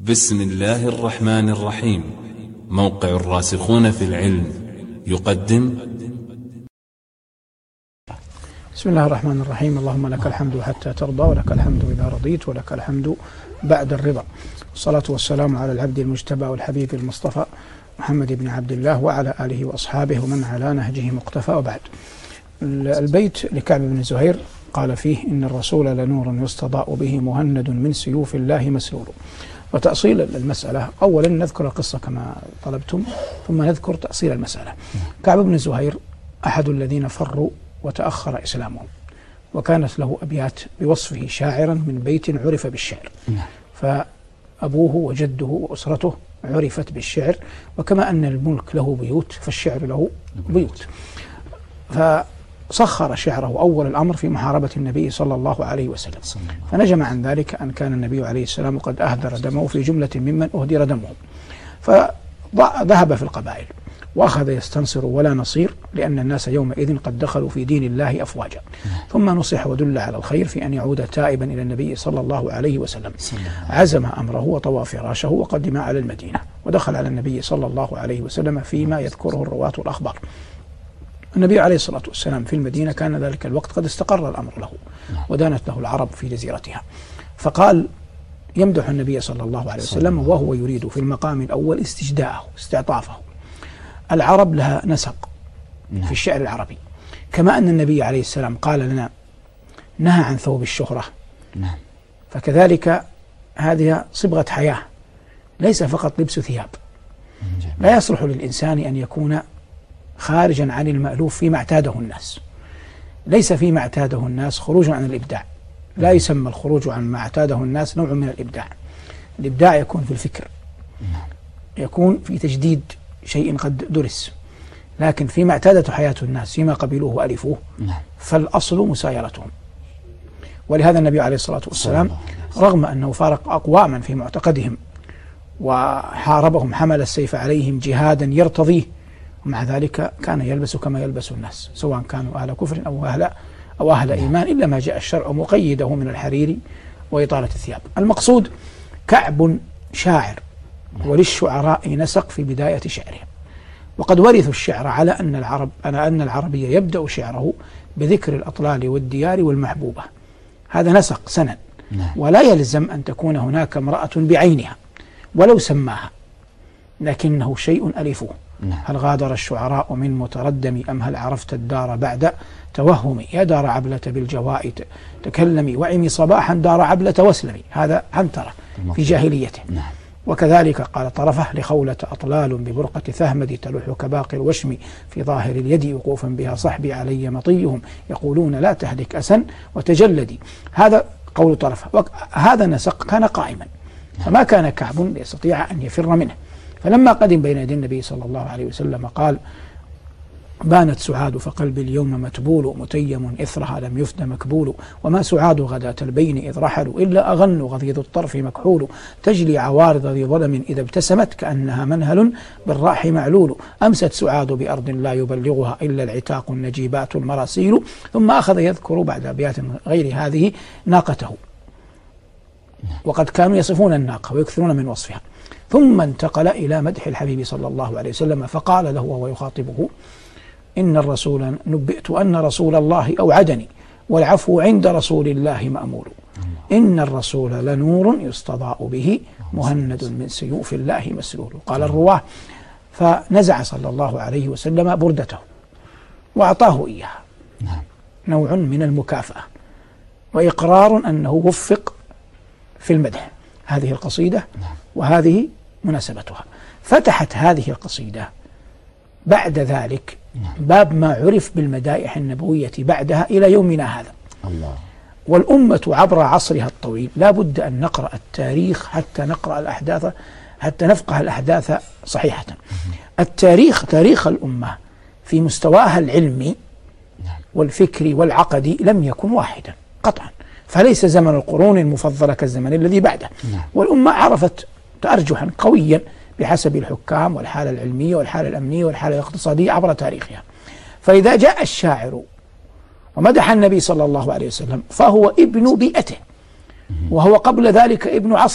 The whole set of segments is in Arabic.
بسم الله الرحمن الرحيم. موقع الراسخون في العلم يقدم. بسم الله الرحمن الرحيم. اللهم لك الحمد حتى ترضى، ولك الحمد إذا رضيت، ولك الحمد بعد الرضا. والصلاة والسلام على العبد المجتبى والحبيب المصطفى محمد بن عبد الله وعلى آله وأصحابه ومن على نهجه مقتفى، وبعد. البيت لكعب بن زهير قال فيه: إن الرسول لنور يستضاء به مهند من سيوف الله مسلول. وتأصيل المسألة، أولا نذكر القصة كما طلبتم، ثم نذكر تأصيل المسألة. كعب بن زهير أحد الذين فروا وتأخر إسلامهم، وكانت له أبيات بوصفه شاعرا من بيت عرف بالشعر، فأبوه وجده وأسرته عرفت بالشعر، وكما أن الملك له بيوت فالشعر له بيوت. فسخر شعره أول الأمر في محاربة النبي صلى الله عليه وسلم، فنجم عن ذلك أن كان النبي عليه السلام قد أهدر دمه في جملة ممن أهدر دمه، فذهب في القبائل وأخذ يستنصر ولا نصير، لأن الناس يومئذ قد دخلوا في دين الله أفواجا. ثم نصح ودل على الخير في أن يعود تائبا إلى النبي صلى الله عليه وسلم. عزم أمره وطوى فراشه وقدم على المدينة، ودخل على النبي صلى الله عليه وسلم فيما يذكره الرواة الأخبار. النبي عليه الصلاة والسلام في المدينة كان ذلك الوقت قد استقر الأمر له، ودانت له العرب في جزيرتها، فقال يمدح النبي صلى الله عليه وسلم وهو يريد في المقام الأول استجداءه استعطافه. العرب لها نسق في الشعر العربي، كما أن النبي عليه السلام قال لنا نهى عن ثوب الشهرة، فكذلك هذه صبغة حياة، ليس فقط لبس ثياب. لا يصلح للإنسان أن يكون خارجا عن المألوف فيما اعتاده الناس، ليس فيما اعتاده الناس خروج عن الإبداع. لا يسمى الخروج عن ما اعتاده الناس نوع من الإبداع. الإبداع يكون في الفكر، يكون في تجديد شيء قد درس، لكن فيما اعتادته حياة الناس فيما قبلوه وألفوه فالأصل مسايرتهم. ولهذا النبي عليه الصلاة والسلام رغم أنه فارق أقواما في معتقدهم وحاربهم حمل السيف عليهم جهادا يرتضيه، ومع ذلك كان يلبس كما يلبس الناس، سواء كانوا أهل كفر أو أهل إيمان، إلا ما جاء الشرع مقيده من الحرير وإطالة الثياب. المقصود كعب شاعر، وللشعراء نسق في بداية شعرهم، وقد ورثوا الشعر على أن العربي يبدأ شعره بذكر الأطلال والديار والمحبوبة. هذا نسق سند، ولا يلزم أن تكون هناك امرأة بعينها ولو سماها، لكنه شيء ألفوه. هل غادر الشعراء من متردم، أم هل عرفت الدار بعد توهمي، يا دار عبلة بالجواء تكلمي، وعمي صباحا دار عبلة واسلمي. هذا عنترة في جاهليته. وكذلك قال طرفه لخولة أطلال ببرقة ثهمد تلوح كباقي الوشم في ظاهر اليد وقوفا بها صحبي علي مطيهم يقولون لا تهلك أسا وتجلدي. هذا قول طرفه. هذا نسق كان قائما، فما كان كعب ليستطيع أن يفر منه. فلما قدم بين يدي النبي صلى الله عليه وسلم قال بانت سعاد فقلبي اليوم متبول، متيم إثرها لم يفد مكبول، وما سعاد غداة البين إذ رحلوا، إلا أغن غضيض الطرف مكحول، تجلي عوارض ذي ظلم إذا ابتسمت كأنها منهل بالراح معلول، أمست سعاد بأرض لا يبلغها إلا العتاق النجيبات المراسيل. ثم أخذ يذكر بعد أبيات غير هذه ناقته، وقد كانوا يصفون الناقة ويكثرون من وصفها. ثم انتقل إلى مدح الحبيب صلى الله عليه وسلم، فقال له وهو يخاطبه إن الرسول نبئت أن رسول الله أوعدني، والعفو عند رسول الله مأمول. إن الرسول لنور يستضاء به مهند من سيوف الله مسلول. قال الرواه فنزع صلى الله عليه وسلم بردته وأعطاه إياها، نوع من المكافأة وإقرار أنه وفق في المدح. هذه القصيدة وهذه مناسبتها. فتحت هذه القصيدة بعد ذلك باب ما عرف بالمدائح النبوية بعدها إلى يومنا هذا. والأمة عبر عصرها الطويل لا بد أن نقرأ التاريخ حتى نقرأ الأحداث، حتى نفقه الأحداث صحيحة. التاريخ، تاريخ الأمة في مستواها العلمي والفكري والعقدي لم يكن واحدا قطعا، فليس زمن القرون المفضلة كالزمن الذي بعده. والأمة عرفت تأرجحا قويا بحسب الحكام والحالة العلمية والحالة الأمنية والحالة الاقتصادية عبر تاريخها. فإذا جاء الشاعر ومدح النبي صلى الله عليه وسلم فهو ابن بيئته، وهو قبل ذلك ابن عصره،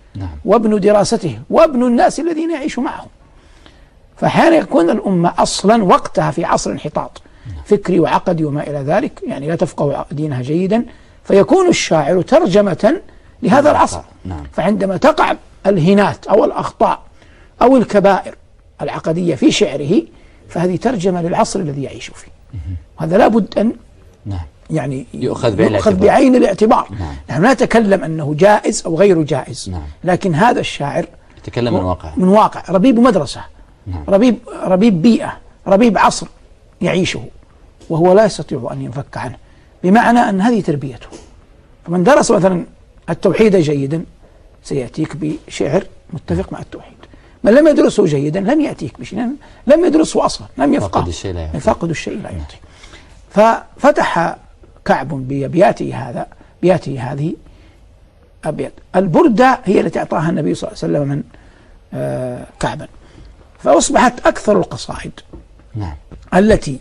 وابن دراسته وابن الناس الذين يعيش معهم. فأحيانا يكون الأمة أصلا وقتها في عصر انحطاط فكري وعقدي وما إلى ذلك، يعني لا تفقه دينها جيدا، فيكون الشاعر ترجمة لهذا العصر. فعندما تقع الهنات أو الأخطاء أو الكبائر العقدية في شعره فهذه ترجمة للعصر الذي يعيش فيه. وهذا لابد أن يعني يؤخذ بعين الاعتبار. نحن لا نتكلم أنه جائز أو غير جائز، لكن هذا الشاعر يتكلم من واقع ربيب مدرسة، ربيب بيئة، ربيب عصر يعيشه، وهو لا يستطيع أن ينفك عنه، بمعنى أن هذه تربيته. فمن درس مثلا التوحيد جيدا سيأتيك بشعر متفق مع التوحيد. من لم يدرسه جيدا لن يأتيك بشيء، لم يدرسه أصلا، لم يفقه، يفقد الشيء لا يعطي. ففتح كعب بأبياته هذه أبيات. البردة هي التي أعطاها النبي صلى الله عليه وسلم من كعبا، فأصبحت أكثر القصائد التي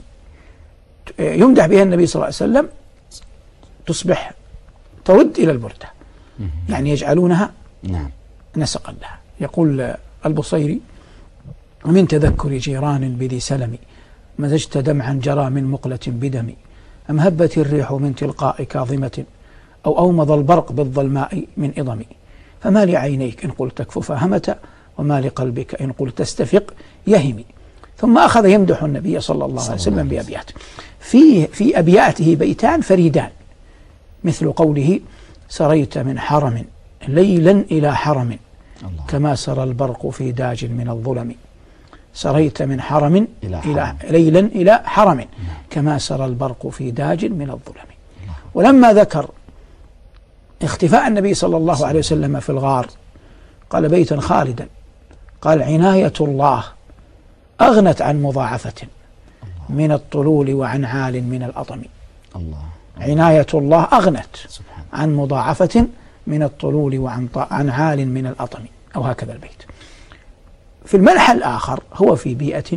يمدح بها النبي صلى الله عليه وسلم تصبح ترد إلى البردة، يعني يجعلونها نسقا لها. يقول البصيري: ومن تذكر جيران بذي سلم مزجت دمعا جرى من مقلة بدم، أم هبت الريح من تلقاء كاظمة أو أومض البرق بالظلماء من إضم، فما لعينيك إن قلت اكفف همة وما لقلبك إن قلت استفق يهم. ثم أخذ يمدح النبي صلى الله عليه وسلم بأبيات. في أبياته بيتان فريدان، مثل قوله: سريت من حرم ليلا إلى حرم كما سرى البرق في داج من الظلم. سريت من حرم ليلا إلى حرم كما سرى البرق في داج من الظلم. ولما ذكر اختفاء النبي صلى الله عليه وسلم في الغار قال بيتا خالدا، قال: عناية الله أغنت عن مضاعفة من الطلول وعن عال من الأطم. عناية الله أغنت عن مضاعفة من الطلول وعن عال من الأطم، أو هكذا البيت. في المنحى الآخر هو في بيئة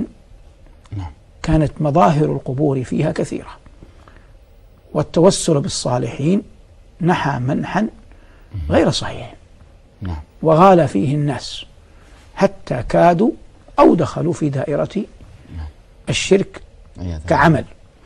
كانت مظاهر القبور فيها كثيرة، والتوسل بالصالحين نحى منحا غير صحيح، وغال فيه الناس حتى كادوا أو دخلوا في دائرة الشرك كعمل.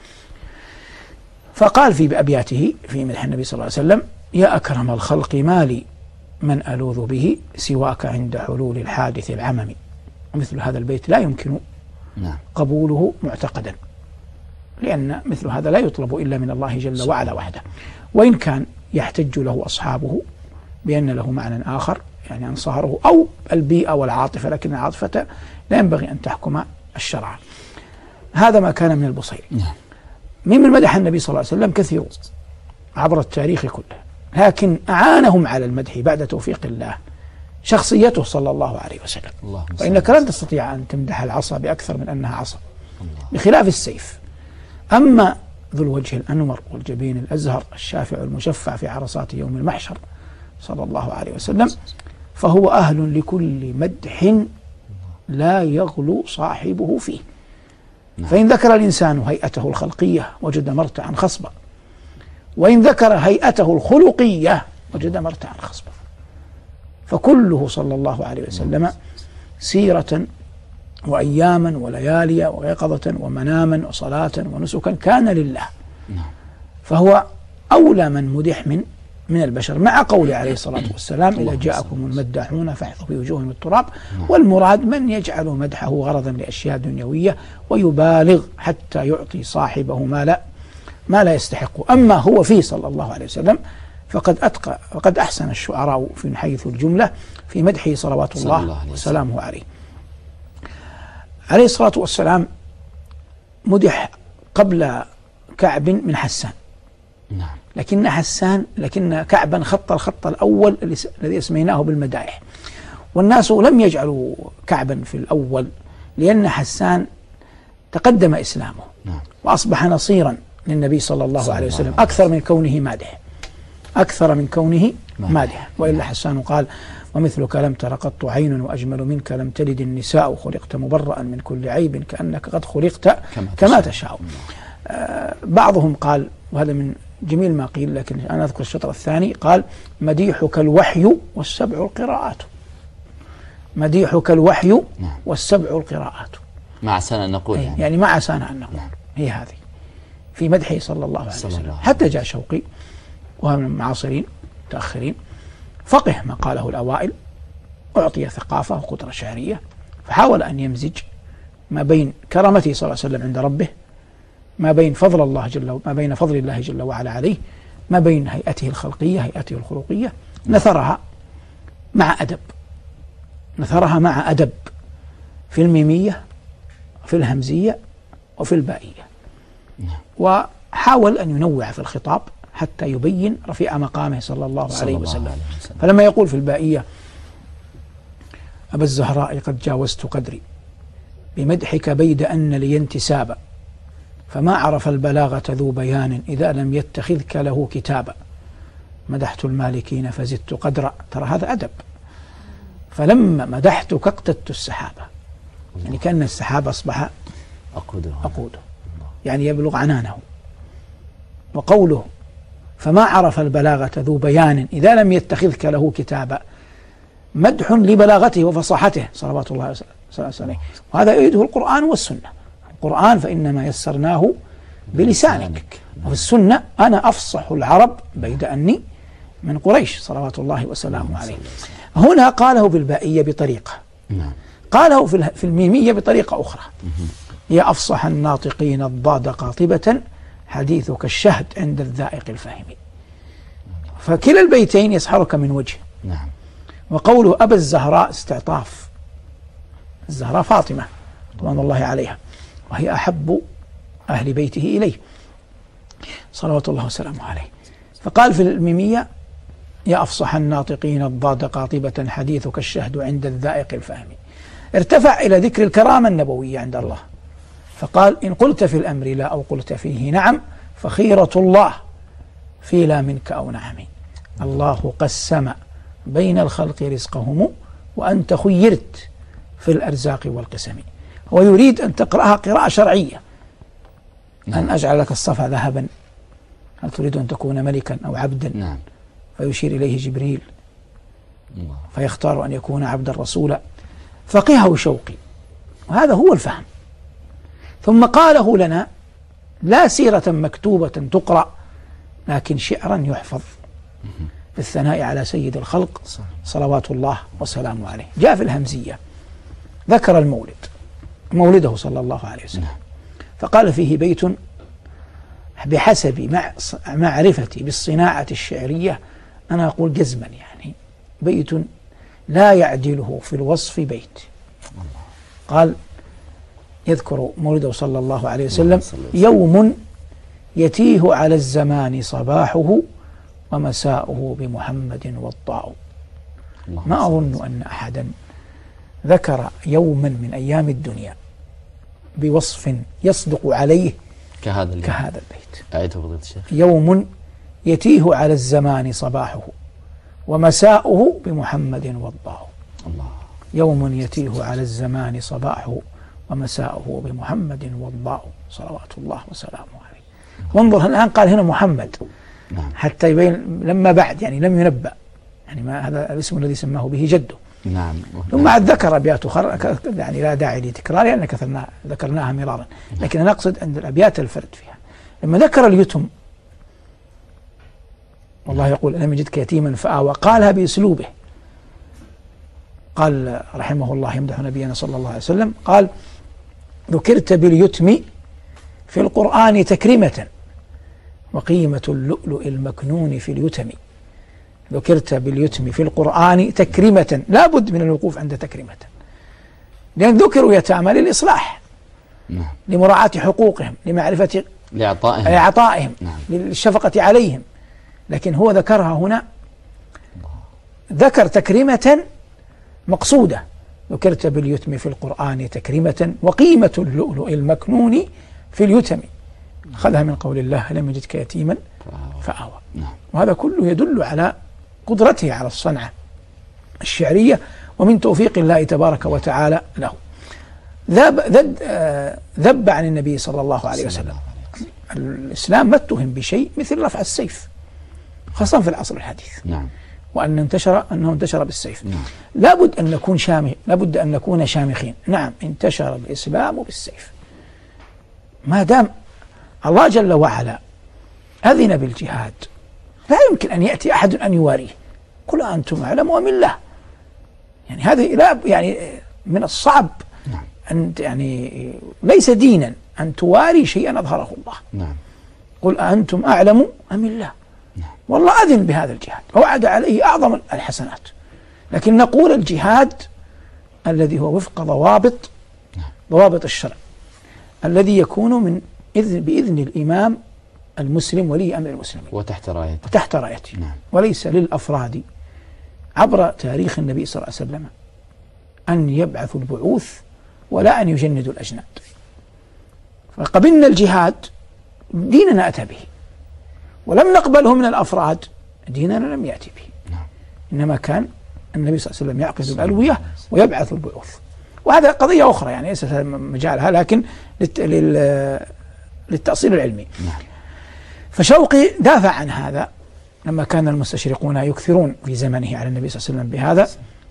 فقال في أبياته في مدح النبي صلى الله عليه وسلم: يا أكرم الخلق ما لي من ألوذ به سواك عند حلول الحادث العمم. ومثل هذا البيت لا يمكن قبوله معتقدا، لأن مثل هذا لا يطلب إلا من الله جل وعلا وحده، وإن كان يحتج له أصحابه بأن له معنى آخر، يعني أنصاره أو البيئة والعاطفة، لكن العاطفة لا ينبغي أن تحكم الشرع. هذا ما كان من البصيري. ممن مدح النبي صلى الله عليه وسلم كثيرون عبر التاريخ كله، لكن أعانهم على المدح بعد توفيق الله شخصيته صلى الله عليه وسلم. وإنك لن تستطيع أن تمدح العصا بأكثر من أنها عصا، بخلاف السيف. أما ذو الوجه الأنور والجبين الأزهر الشافع المشفع في عرصات يوم المحشر صلى الله عليه وسلم، فهو أهل لكل مدح لا يغلو صاحبه فيه. فإن ذكر الإنسان هيئته الخلقية وجد مرتعا خصبا، وإن ذكر هيئته الخلقية وجد مرتعا خصبا. فكله صلى الله عليه وسلم سيرة وأياما وليالي ويقظة ومناما وصلاة ونسكا كان لله. فهو أولى من مدح من البشر، مع قول عليه الصلاة والسلام: إذا جاءكم المداحون فاحثوا في وجوههم التراب. والمراد من يجعل مدحه غرضا لأشياء دنيوية ويبالغ حتى يعطي صاحبه ما لا يستحق. أما هو فيه صلى الله عليه وسلم فقد أحسن الشعراء من حيث الجملة في مدحه صلوات الله وسلامه عليه. عليه الصلاة والسلام مدح قبل كعب من حسان، لكن كعبا خط الخط الأول الذي اسميناه بالمدائح، والناس لم يجعلوا كعبا في الأول، لأن حسان تقدم إسلامه وأصبح نصيرا للنبي صلى الله عليه وسلم أكثر من كونه مادح. وإلا حسان قال: ومثلك لم تر قط عين وأجمل منك لم تلد النساء خلقت مبرأ من كل عيب كأنك قد خلقت كما تشاء. بعضهم قال، وهذا من جميل ما قيل، لكن أنا أذكر الشطر الثاني قال: مديحك الوحي والسبع القراءات. مديحك الوحي والسبع القراءات. ما عسانا أن نقول يعني ما عسانا أن نقول. هي هذه في مدحه صلى الله عليه وسلم. حتى جاء شوقي وهو من المعاصرين متأخرين فقه ما قاله الأوائل، أعطي ثقافة وقدرة شعرية، فحاول أن يمزج ما بين كرامته صلى الله عليه وسلم عند ربه، ما بين فضل الله جل وعلا عليه، ما بين هيئته الخلقية هيئته الخلقية، نثرها مع أدب في الميمية في الهمزية وفي البائية، وحاول أن ينوع في الخطاب حتى يبين رفيع مقامه صلى الله عليه وسلم. فلما يقول في البائية: أبا الزهراء قد جاوزت قدري بمدحك بيد أن لي انتسابا، فما عرف البلاغة ذو بيان إذا لم يتخذك له كتابا، مدحت المالكين فزدت قدرا. ترى هذا أدب. فلما مدحتك اقتدت السحابة، يعني كأن السحابة أصبح أقوده، يعني يبلغ عنانه. وقوله: فما عرف البلاغة ذو بيان إذا لم يتخذك له كتابا، مدح لبلاغته وفصاحته صلوات الله وسلامه، وهذا يؤيده القرآن والسنة. القرآن فإنما يسرناه بلسانك، وفي السنة: أنا أفصح العرب بيد أني من قريش صلوات الله وسلامه عليه. هنا قاله بالبائية بطريقة، قاله في الميمية بطريقة أخرى: يا أفصح الناطقين الضاد قاطبة حديثك الشهد عند الذائق الفاهم. فكلا البيتين يسحرك من وجه. وقوله أبا الزهراء استعطاف، الزهراء فاطمة رضوان الله عليها، وهي أحب أهل بيته إليه صلوات الله وسلامه عليه. فقال في الميمية: يا أفصح الناطقين الضاد قاطبة حديثك الشهد عند الذائق الفاهم. ارتفع إلى ذكر الكرامة النبوية عند الله، فقال: إن قلت في الأمر لا أو قلت فيه نعم، فخيرة الله في لا منك أو نعم. الله قسم بين الخلق رزقهم وأنت خيرت في الأرزاق والقسم. هو يريد أن تقرأها قراءة شرعية. أن أجعل لك الصفا ذهبا، هل تريد أن تكون ملكا أو عبدا؟ فيشير إليه جبريل فيختار أن يكون عبدا رسولا. فقهه شوقي، وهذا هو الفهم. ثم قاله لنا لا سيرة مكتوبة تقرأ، لكن شعرا يحفظ بالثناء على سيد الخلق صلوات الله وسلامه عليه. جاء في الهمزية ذكر مولده صلى الله عليه وسلم، فقال فيه بيت: بحسب معرفتي بالصناعة الشعرية، أنا أقول جزما يعني بيت لا يعدله في الوصف بيت. قال يذكر مولده صلى الله عليه وسلم: يوم يتيه على الزمان صباحه ومساؤه بمحمد وضاء. ما أظن أن أحدا ذكر يوما من أيام الدنيا بوصف يصدق عليه كهذا البيت. أعيده فضيلة الشيخ: يوم يتيه على الزمان صباحه ومساؤه بمحمد وضاء. يوم يتيه على الزمان صباحه ومساؤه بمحمد وضاء صلوات الله وسلامه عليه. وانظر الآن قال هنا محمد، حتى يبين لما بعد يعني لم ينبأ، يعني ما هذا الاسم الذي سماه به جده. ثم عاد ذكر أبيات أخرى يعني لا داعي لتكرارها لأن ذكرناها مرارا، لكن أنا أقصد أن الأبيات الفرد فيها. لما ذكر اليتم: والله يقول لم يجدك يتيما فآوى، قالها بأسلوبه. قال رحمه الله يمدح نبينا صلى الله عليه وسلم، قال: ذكرت باليتم في القرآن تكريمة وقيمة اللؤلؤ المكنون في اليتم. ذكرت باليتم في القرآن تكريمة، لا بد من الوقوف عند تكريمة، لأن ذكروا يتامى للإصلاح، لمراعاة حقوقهم، لمعرفة لإعطائهم، للشفقة عليهم، لكن هو ذكرها هنا ذكر تكريمة مقصودة. ذكرت باليتم في القرآن تكريمة وقيمة اللؤلؤ المكنون في اليتم. أخذها من قول الله: لم يجدك يتيما فآوى. وهذا كله يدل على قدرته على الصنعة الشعرية ومن توفيق الله تبارك وتعالى له. ذب عن النبي صلى الله عليه وسلم الإسلام ما اتهم بشيء مثل رفع السيف، خاصة في العصر الحديث. نعم. وأنه انتشر بالسيف. نعم. لابد أن نكون شامخين. نعم، انتشر الإسلام بالسيف. ما دام الله جل وعلا أذن بالجهاد لا يمكن أن يأتي أحد أن يواريه. قل أنتم أعلم أم الله؟ يعني هذه لا يعني من الصعب. نعم. أن يعني ليس دينا أن تواري شيئا أظهره الله. نعم. قل أنتم أعلم أم الله؟ نعم. والله أذن بهذا الجهاد ووعد عليه أعظم الحسنات، لكن نقول الجهاد الذي هو وفق ضوابط الشرع، الذي يكون بإذن الإمام المسلم ولي أمر المسلمين وتحت رايته. نعم. وليس للأفراد عبر تاريخ النبي صلى الله عليه وسلم أن يبعثوا البعوث ولا أن يجندوا الأجناد. فقبلنا الجهاد ديننا أتى به، ولم نقبله من الأفراد ديننا لم يأتي به. نعم. إنما كان النبي صلى الله عليه وسلم يعقد الألوية ويبعث البعوث، وهذا قضية أخرى يعني ليست مجالها، لكن للتأصيل العلمي. نعم. فشوقي دافع عن هذا لما كان المستشرقون يكثرون في زمنه على النبي صلى الله عليه وسلم بهذا.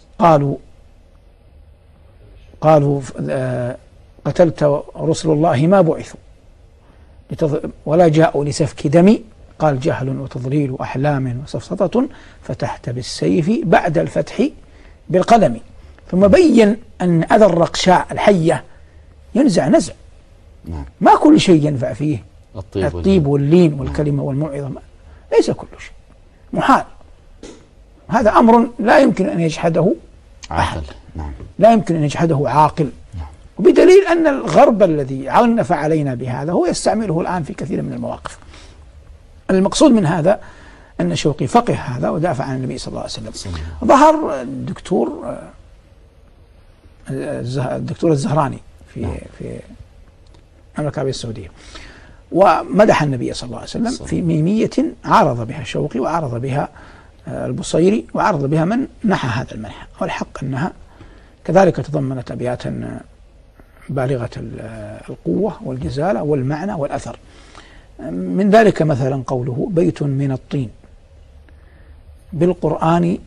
قالوا قتلت رسل الله ما بعثوا ولا جاءوا لسفك دم، قال جهل وتضليل أحلام وسفسطة فتحت بالسيف بعد الفتح بالقلم. ثم بين أن أذى الرقشاء الحية ينزع نزع. نعم. ما كل شيء ينفع فيه الطيب واللين والكلمة والموعظة، ليس كل شيء، محال. هذا أمر لا يمكن أن يجحده أحد. نعم. لا يمكن أن يجحده عاقل. نعم. وبدليل أن الغرب الذي عنف علينا بهذا هو يستعمله الآن في كثير من المواقف. المقصود من هذا أن شوقي فقه هذا ودافع عن النبي صلى الله عليه وسلم. ظهر الدكتور الزهراني في المملكة العربية السعودية، ومدح النبي صلى الله عليه وسلم في ميمية عارض بها شوقي وعارض بها البصيري وعارض بها من نحى هذا المنح. والحق أنها كذلك تضمنت أبياتا بالغة القوة والجزالة والمعنى والأثر. من ذلك مثلا قوله بيت من الطين بالقرآن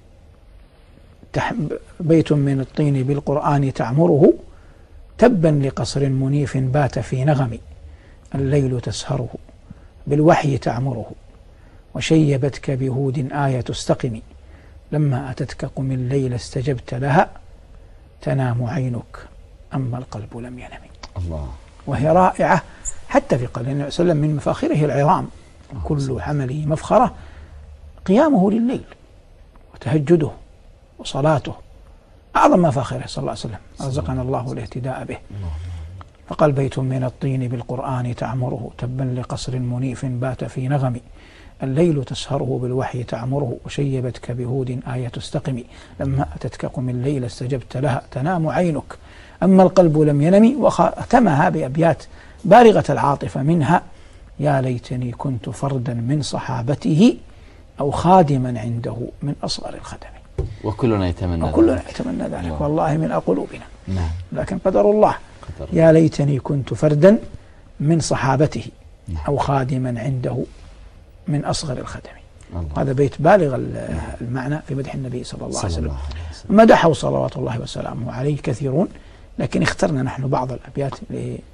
تعمره تبا لقصر منيف بات في نغم الليل تسهره بالوحي تعمره وشيبتك بهود آية استقم لما أتتك قم الليل استجبت لها تنام عينك أما القلب لم ينم. الله. وهي رائعة حتى في قول النبي صلى الله عليه وسلم من مفاخره العظام كل حمله مفخرة قيامه لليل وتهجده وصلاته أعظم مفاخره صلى الله عليه وسلم، رزقنا الله الاهتداء به. فقال بيت من الطين بالقرآن تعمره تبا لقصر منيف بات في نغم الليل تسهره بالوحي تعمره وشيبتك بهود آية استقم لما أتتك قم الليل استجبت لها تنام عينك أما القلب لم ينم. وختمها بأبيات بالغة العاطفة منها يا ليتني كنت فردا من صحابته أو خادما عنده من أصغر الخدم. وكلنا يتمنى ذلك والله من قلوبنا. نعم. لكن قدر الله. يا ليتني كنت فردا من صحابته. نعم. أو خادما عنده من أصغر الخدم. هذا بيت بالغ المعنى في مدح النبي صلى الله عليه وسلم. مدحه صلوات الله وسلامه عليه كثيرون، لكن اخترنا نحن بعض الأبيات